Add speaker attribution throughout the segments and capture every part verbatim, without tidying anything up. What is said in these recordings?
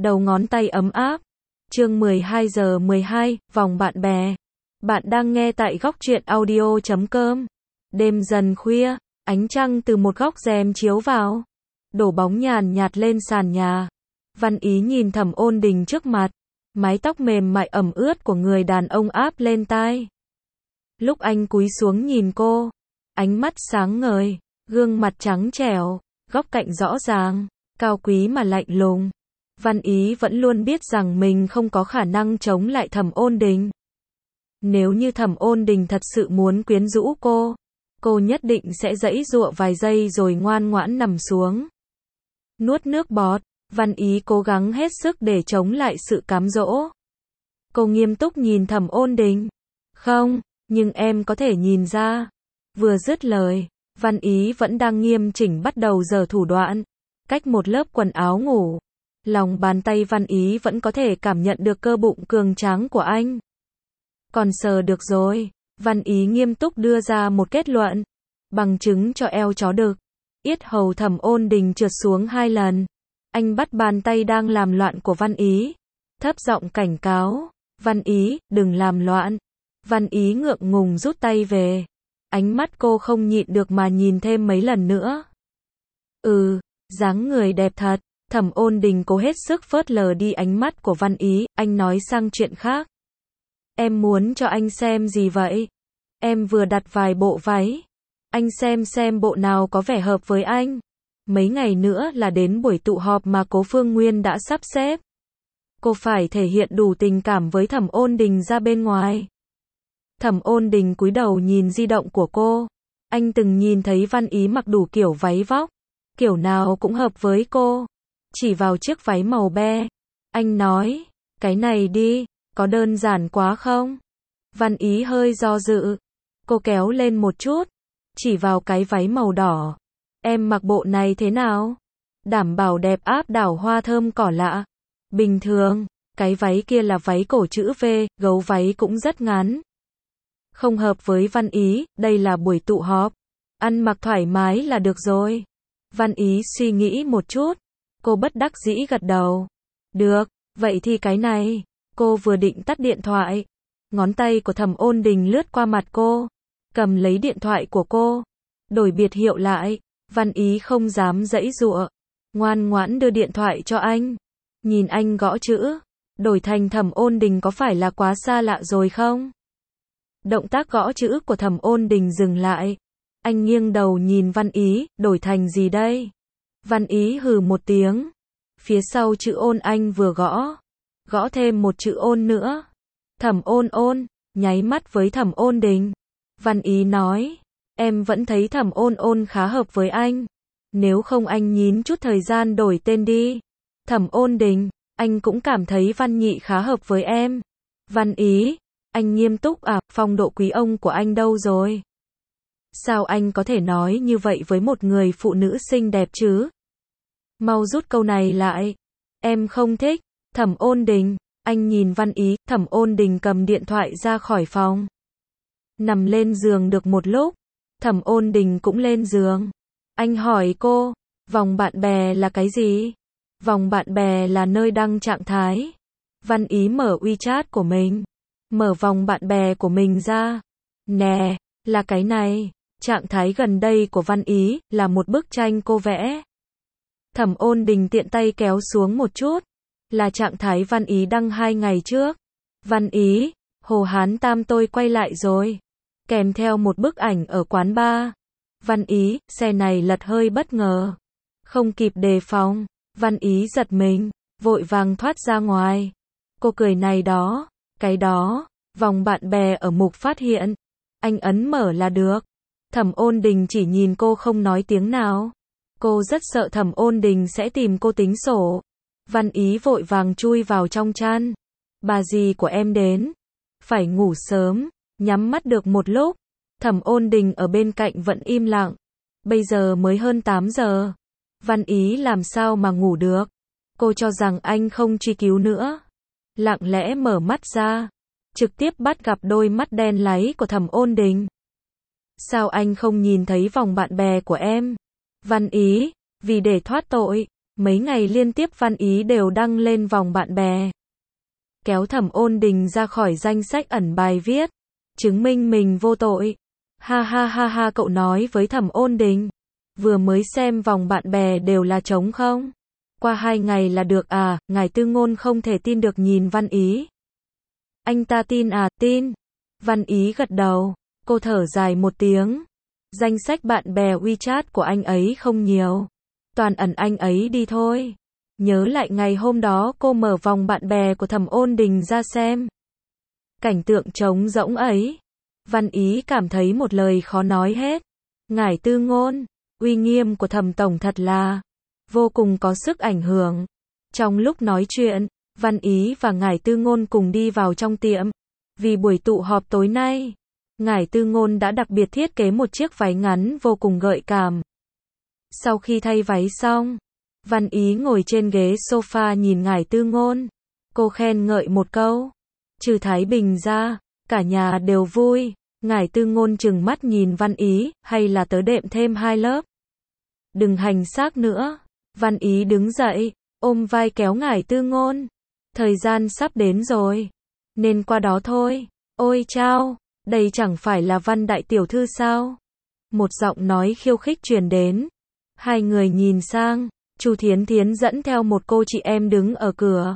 Speaker 1: đầu ngón tay ấm áp. Chương mười hai giờ mười hai, vòng bạn bè. Bạn đang nghe tại góc truyện audio chấm com. Đêm dần khuya, ánh trăng từ một góc rèm chiếu vào, đổ bóng nhàn nhạt lên sàn nhà. Văn Ý nhìn Thẩm Ôn Đình trước mặt, mái tóc mềm mại ẩm ướt của người đàn ông áp lên tai. Lúc anh cúi xuống nhìn cô, ánh mắt sáng ngời, gương mặt trắng trẻo, góc cạnh rõ ràng, cao quý mà lạnh lùng. Văn Ý vẫn luôn biết rằng mình không có khả năng chống lại Thẩm Ôn Đình. Nếu như Thẩm Ôn Đình thật sự muốn quyến rũ cô, cô nhất định sẽ giãy giụa vài giây rồi ngoan ngoãn nằm xuống. Nuốt nước bọt, Văn Ý cố gắng hết sức để chống lại sự cám dỗ. Cô nghiêm túc nhìn Thẩm Ôn Đình. Không, nhưng em có thể nhìn ra. Vừa dứt lời, Văn Ý vẫn đang nghiêm chỉnh bắt đầu giở thủ đoạn. Cách một lớp quần áo ngủ, lòng bàn tay Văn Ý vẫn có thể cảm nhận được cơ bụng cường tráng của anh. Còn sờ được rồi, Văn Ý nghiêm túc đưa ra một kết luận. Bằng chứng cho eo chó đực. Yết hầu Thẩm Ôn Đình trượt xuống hai lần. Anh bắt bàn tay đang làm loạn của Văn Ý, thấp giọng cảnh cáo. Văn Ý, đừng làm loạn. Văn Ý ngượng ngùng rút tay về. Ánh mắt cô không nhịn được mà nhìn thêm mấy lần nữa. Ừ, dáng người đẹp thật. Thẩm Ôn Đình cố hết sức phớt lờ đi ánh mắt của Văn Ý, anh nói sang chuyện khác. Em muốn cho anh xem gì vậy? Em vừa đặt vài bộ váy. Anh xem xem bộ nào có vẻ hợp với anh. Mấy ngày nữa là đến buổi tụ họp mà Cố Phương Nguyên đã sắp xếp. Cô phải thể hiện đủ tình cảm với Thẩm Ôn Đình ra bên ngoài. Thẩm Ôn Đình cúi đầu nhìn di động của cô. Anh từng nhìn thấy Văn Ý mặc đủ kiểu váy vóc, kiểu nào cũng hợp với cô. Chỉ vào chiếc váy màu be, anh nói, cái này đi, có đơn giản quá không? Văn Ý hơi do dự. Cô kéo lên một chút, chỉ vào cái váy màu đỏ. Em mặc bộ này thế nào? Đảm bảo đẹp áp đảo hoa thơm cỏ lạ. Bình thường, cái váy kia là váy cổ chữ V, gấu váy cũng rất ngắn. Không hợp với Văn Ý, đây là buổi tụ họp. Ăn mặc thoải mái là được rồi. Văn Ý suy nghĩ một chút. Cô bất đắc dĩ gật đầu. Được, vậy thì cái này. Cô vừa định tắt điện thoại. Ngón tay của Thẩm Ôn Đình lướt qua mặt cô. Cầm lấy điện thoại của cô. Đổi biệt hiệu lại. Văn Ý không dám giãy giụa. Ngoan ngoãn đưa điện thoại cho anh. Nhìn anh gõ chữ. Đổi thành Thẩm Ôn Đình có phải là quá xa lạ rồi không? Động tác gõ chữ của Thẩm Ôn Đình dừng lại. Anh nghiêng đầu nhìn Văn Ý. Đổi thành gì đây? Văn Ý hừ một tiếng. Phía sau chữ ôn anh vừa gõ. Gõ thêm một chữ ôn nữa. Thẩm Ôn Ôn, nháy mắt với Thẩm Ôn Đình. Văn Ý nói, em vẫn thấy Thẩm Ôn Ôn khá hợp với anh. Nếu không anh nhín chút thời gian đổi tên đi. Thẩm Ôn Đình, anh cũng cảm thấy Văn Nhị khá hợp với em. Văn Ý, anh nghiêm túc à, phong độ quý ông của anh đâu rồi? Sao anh có thể nói như vậy với một người phụ nữ xinh đẹp chứ? Mau rút câu này lại. Em không thích. Thẩm Ôn Đình, anh nhìn Văn Ý. Thẩm Ôn Đình cầm điện thoại ra khỏi phòng. Nằm lên giường được một lúc. Thẩm Ôn Đình cũng lên giường. Anh hỏi cô, vòng bạn bè là cái gì? Vòng bạn bè là nơi đăng trạng thái. Văn Ý mở WeChat của mình. Mở vòng bạn bè của mình ra. Nè, là cái này. Trạng thái gần đây của Văn Ý là một bức tranh cô vẽ. Thẩm Ôn Đình tiện tay kéo xuống một chút. Là trạng thái Văn Ý đăng hai ngày trước. Văn Ý, Hồ Hán Tam tôi quay lại rồi. Kèm theo một bức ảnh ở quán bar. Văn Ý, xe này lật hơi bất ngờ. Không kịp đề phòng. Văn Ý giật mình, vội vàng thoát ra ngoài. Cô cười này đó, cái đó, vòng bạn bè ở mục phát hiện. Anh ấn mở là được. Thẩm Ôn Đình chỉ nhìn cô không nói tiếng nào. Cô rất sợ Thẩm Ôn Đình sẽ tìm cô tính sổ. Văn Ý vội vàng chui vào trong chăn. Bà dì của em đến. Phải ngủ sớm, nhắm mắt được một lúc. Thẩm Ôn Đình ở bên cạnh vẫn im lặng. Bây giờ mới hơn tám giờ. Văn Ý làm sao mà ngủ được. Cô cho rằng anh không truy cứu nữa. Lặng lẽ mở mắt ra. Trực tiếp bắt gặp đôi mắt đen láy của Thẩm Ôn Đình. Sao anh không nhìn thấy vòng bạn bè của em? Văn Ý, vì để thoát tội, Mấy ngày liên tiếp Văn Ý đều đăng lên vòng bạn bè. Kéo Thẩm Ôn Đình ra khỏi danh sách ẩn bài viết. Chứng minh mình vô tội. Ha ha ha ha, cậu nói với Thẩm Ôn Đình. Vừa mới xem vòng bạn bè đều là trống không? Qua hai ngày là được à? Ngài Tư Ngôn không thể tin được nhìn Văn Ý. Anh ta tin à? Tin. Văn Ý gật đầu. Cô thở dài một tiếng. Danh sách bạn bè WeChat của anh ấy không nhiều. Toàn ẩn anh ấy đi thôi. Nhớ lại ngày hôm đó cô mở vòng bạn bè của Thẩm Ôn Đình ra xem. Cảnh tượng trống rỗng ấy. Văn Ý cảm thấy một lời khó nói hết. Ngài Tư Ngôn, uy nghiêm của Thẩm tổng thật là vô cùng có sức ảnh hưởng. Trong lúc nói chuyện, Văn Ý và Ngài Tư Ngôn cùng đi vào trong tiệm. Vì buổi tụ họp tối nay, Ngài Tư Ngôn đã đặc biệt thiết kế một chiếc váy ngắn vô cùng gợi cảm. Sau khi thay váy xong, Văn Ý ngồi trên ghế sofa nhìn Ngài Tư Ngôn. Cô khen ngợi một câu. Trừ Thái Bình ra, cả nhà đều vui. Ngài Tư Ngôn trừng mắt nhìn Văn Ý, hay là tớ đệm thêm hai lớp. Đừng hành xác nữa. Văn Ý đứng dậy, ôm vai kéo Ngài Tư Ngôn. Thời gian sắp đến rồi. Nên qua đó thôi. Ôi chao, đây chẳng phải là Văn đại tiểu thư sao? Một giọng nói khiêu khích truyền đến. Hai người nhìn sang, Chu Thiến Thiến dẫn theo một cô chị em đứng ở cửa.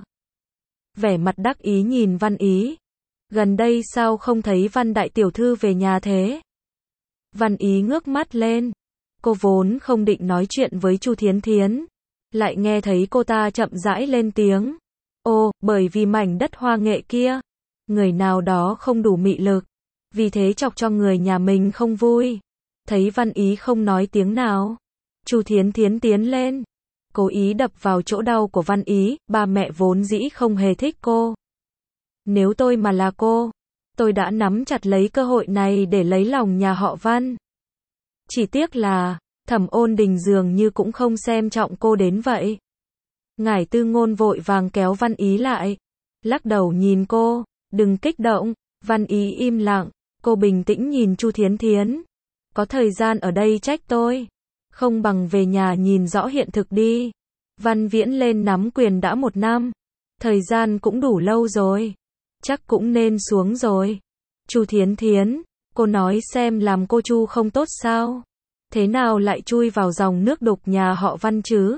Speaker 1: Vẻ mặt đắc ý nhìn Văn Ý. Gần đây sao không thấy Văn đại tiểu thư về nhà thế? Văn Ý ngước mắt lên. Cô vốn không định nói chuyện với Chu Thiến Thiến. Lại nghe thấy cô ta chậm rãi lên tiếng. Ồ, bởi vì mảnh đất hoa nghệ kia. Người nào đó không đủ mị lực. Vì thế chọc cho người nhà mình không vui. Thấy Văn Ý không nói tiếng nào. Chu Thiến Thiến tiến lên. Cố ý đập vào chỗ đau của Văn Ý. Ba mẹ vốn dĩ không hề thích cô. Nếu tôi mà là cô, tôi đã nắm chặt lấy cơ hội này để lấy lòng nhà họ Văn. Chỉ tiếc là, Thẩm Ôn Đình dường như cũng không xem trọng cô đến vậy. Ngài Tư Ngôn vội vàng kéo Văn Ý lại. Lắc đầu nhìn cô, đừng kích động. Văn Ý im lặng, cô bình tĩnh nhìn Chu Thiến Thiến. Có thời gian ở đây trách tôi. Không bằng về nhà nhìn rõ hiện thực đi. Văn Viễn lên nắm quyền đã một năm. Thời gian cũng đủ lâu rồi. Chắc cũng nên xuống rồi. Chu Thiến Thiến, cô nói xem làm cô Chu không tốt sao? Thế nào lại chui vào dòng nước đục nhà họ Văn chứ?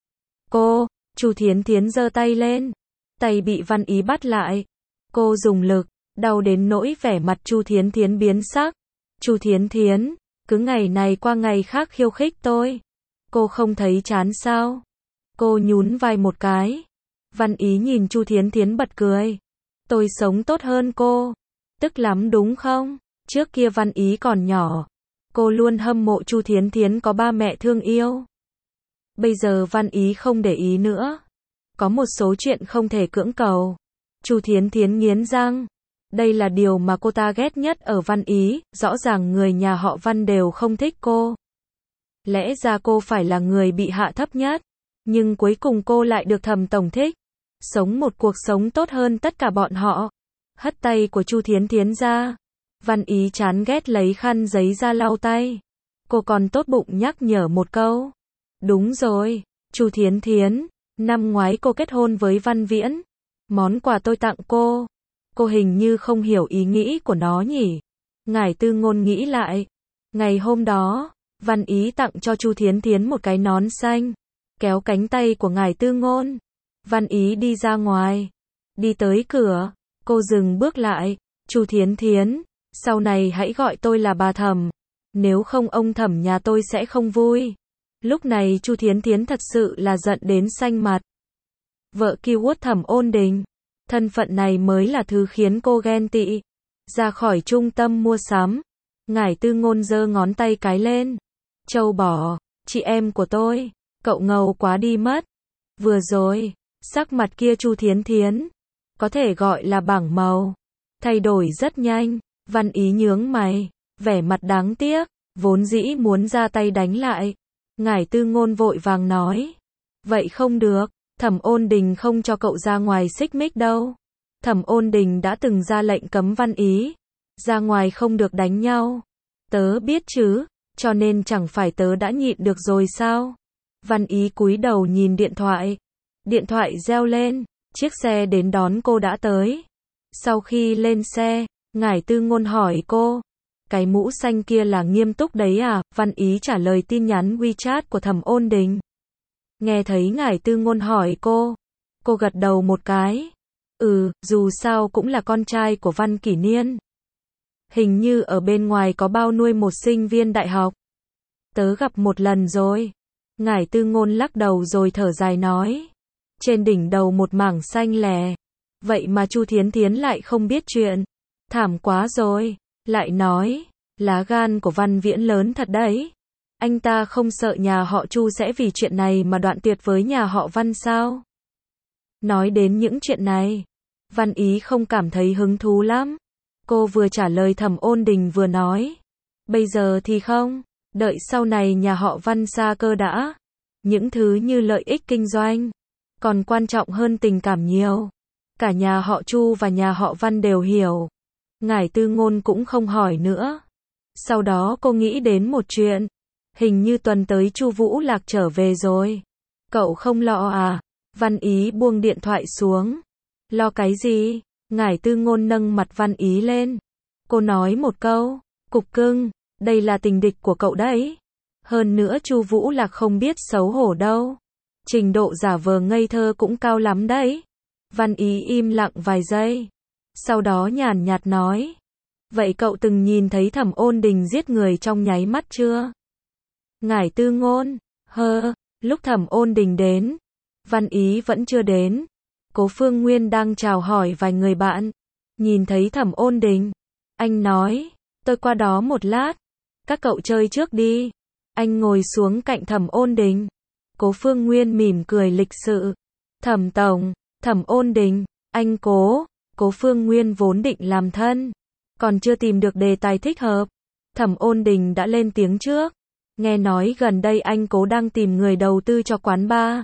Speaker 1: Cô, Chu Thiến Thiến giơ tay lên. Tay bị Văn Ý bắt lại. Cô dùng lực, đau đến nỗi vẻ mặt Chu Thiến Thiến biến sắc. Chu Thiến Thiến, cứ ngày này qua ngày khác khiêu khích tôi. Cô không thấy chán sao? Cô nhún vai một cái. Văn Ý nhìn Chu Thiến Thiến bật cười. Tôi sống tốt hơn cô. Tức lắm đúng không? Trước kia Văn Ý còn nhỏ. Cô luôn hâm mộ Chu Thiến Thiến có ba mẹ thương yêu. Bây giờ Văn Ý không để ý nữa. Có một số chuyện không thể cưỡng cầu. Chu Thiến Thiến nghiến răng. Đây là điều mà cô ta ghét nhất ở Văn Ý. Rõ ràng người nhà họ Văn đều không thích cô. Lẽ ra cô phải là người bị hạ thấp nhất. Nhưng cuối cùng cô lại được Thẩm tổng thích. Sống một cuộc sống tốt hơn tất cả bọn họ. Hất tay của Chu Thiến Thiến ra. Văn Ý chán ghét lấy khăn giấy ra lau tay. Cô còn tốt bụng nhắc nhở một câu. Đúng rồi, Chu Thiến Thiến, năm ngoái cô kết hôn với Văn Viễn. Món quà tôi tặng cô. Cô hình như không hiểu ý nghĩ của nó nhỉ. Ngài Tư Ngôn nghĩ lại. Ngày hôm đó, Văn Ý tặng cho Chu Thiến Thiến một cái nón xanh. Kéo cánh tay của Ngài Tư Ngôn. Văn Ý đi ra ngoài. Đi tới cửa, cô dừng bước lại. Chu Thiến Thiến, sau này hãy gọi tôi là bà Thẩm. Nếu không ông Thẩm nhà tôi sẽ không vui. Lúc này Chu Thiến Thiến thật sự là giận đến xanh mặt. Vợ keyword Thẩm Ôn Đình. Thân phận này mới là thứ khiến cô ghen tị. Ra khỏi trung tâm mua sắm. Ngải Tư Ngôn giơ ngón tay cái lên. Châu bò, chị em của tôi. Cậu ngầu quá đi mất. Vừa rồi, sắc mặt kia Chu Thiến Thiến. Có thể gọi là bảng màu. Thay đổi rất nhanh. Văn Ý nhướng mày. Vẻ mặt đáng tiếc. Vốn dĩ muốn ra tay đánh lại. Ngải Tư Ngôn vội vàng nói. Vậy không được. Thẩm Ôn Đình không cho cậu ra ngoài xích mích đâu. Thẩm Ôn Đình đã từng ra lệnh cấm Văn Ý. Ra ngoài không được đánh nhau. Tớ biết chứ. Cho nên chẳng phải tớ đã nhịn được rồi sao? Văn Ý cúi đầu nhìn điện thoại. Điện thoại reo lên, chiếc xe đến đón cô đã tới. Sau khi lên xe, Ngải Tư Ngôn hỏi cô, cái mũ xanh kia là nghiêm túc đấy à? Văn Ý trả lời tin nhắn WeChat của Thẩm Ôn Đình. Nghe thấy Ngải Tư Ngôn hỏi cô, cô gật đầu một cái. Ừ, dù sao cũng là con trai của Văn Kỷ Niên. Hình như ở bên ngoài có bao nuôi một sinh viên đại học. Tớ gặp một lần rồi. Ngải Tư Ngôn lắc đầu rồi thở dài nói. Trên đỉnh đầu một mảng xanh lè. Vậy mà Chu Thiến Thiến lại không biết chuyện. Thảm quá rồi. Lại nói, lá gan của Văn Viễn lớn thật đấy. Anh ta không sợ nhà họ Chu sẽ vì chuyện này mà đoạn tuyệt với nhà họ Văn sao? Nói đến những chuyện này, Văn Ý không cảm thấy hứng thú lắm. Cô vừa trả lời Thẩm Ôn Đình vừa nói. Bây giờ thì không, đợi sau này nhà họ Văn xa cơ đã. Những thứ như lợi ích kinh doanh, còn quan trọng hơn tình cảm nhiều. Cả nhà họ Chu và nhà họ Văn đều hiểu. Ngải Tư Ngôn cũng không hỏi nữa. Sau đó cô nghĩ đến một chuyện. Hình như tuần tới Chu Vũ Lạc trở về rồi. Cậu không lo à? Văn Ý buông điện thoại xuống. Lo cái gì? Ngải Tư Ngôn nâng mặt Văn Ý lên. Cô nói một câu, cục cưng, đây là tình địch của cậu đấy. Hơn nữa Chu Vũ Lạc không biết xấu hổ đâu. Trình độ giả vờ ngây thơ cũng cao lắm đấy. Văn Ý im lặng vài giây. Sau đó nhàn nhạt nói. Vậy cậu từng nhìn thấy Thẩm Ôn Đình giết người trong nháy mắt chưa? Ngải Tư Ngôn, hơ, lúc Thẩm Ôn Đình đến, Văn Ý vẫn chưa đến. Cố Phương Nguyên đang chào hỏi vài người bạn. Nhìn thấy Thẩm Ôn Đình, anh nói, tôi qua đó một lát. Các cậu chơi trước đi. Anh ngồi xuống cạnh Thẩm Ôn Đình. Cố Phương Nguyên mỉm cười lịch sự. Thẩm tổng, Thẩm Ôn Đình, anh Cố. Cố Phương Nguyên vốn định làm thân, còn chưa tìm được đề tài thích hợp. Thẩm Ôn Đình đã lên tiếng trước. Nghe nói gần đây anh Cố đang tìm người đầu tư cho quán bar.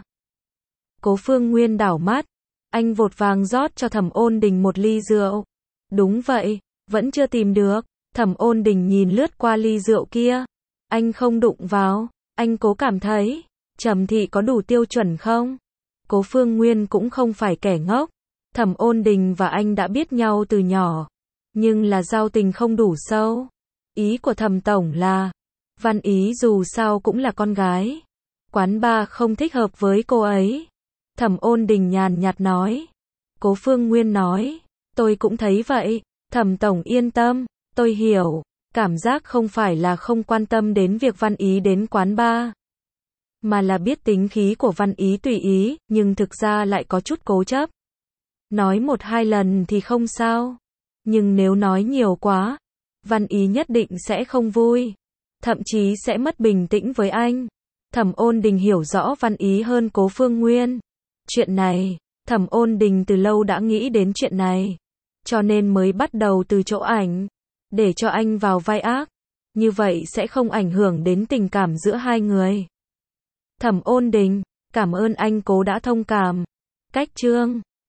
Speaker 1: Cố Phương Nguyên đảo mắt. Anh vội vàng rót cho Thẩm Ôn Đình một ly rượu. Đúng vậy, vẫn chưa tìm được. Thẩm Ôn Đình nhìn lướt qua ly rượu kia. Anh không đụng vào. Anh Cố cảm thấy Trầm Thị có đủ tiêu chuẩn không? Cố Phương Nguyên cũng không phải kẻ ngốc. Thẩm Ôn Đình và anh đã biết nhau từ nhỏ, nhưng là giao tình không đủ sâu. Ý của Thẩm tổng là, Văn Ý dù sao cũng là con gái. Quán bar không thích hợp với cô ấy. Thẩm Ôn Đình nhàn nhạt nói. Cố Phương Nguyên nói, tôi cũng thấy vậy. Thẩm tổng yên tâm, tôi hiểu. Cảm giác không phải là không quan tâm đến việc Văn Ý đến quán bar, mà là biết tính khí của Văn Ý tùy ý, nhưng thực ra lại có chút cố chấp. Nói một hai lần thì không sao, nhưng nếu nói nhiều quá, Văn Ý nhất định sẽ không vui, thậm chí sẽ mất bình tĩnh với anh. Thẩm Ôn Đình hiểu rõ Văn Ý hơn Cố Phương Nguyên. Chuyện này, Thẩm Ôn Đình từ lâu đã nghĩ đến chuyện này, cho nên mới bắt đầu từ chỗ ảnh, để cho anh vào vai ác. Như vậy sẽ không ảnh hưởng đến tình cảm giữa hai người. Thẩm Ôn Đình, cảm ơn anh Cố đã thông cảm. Cách chương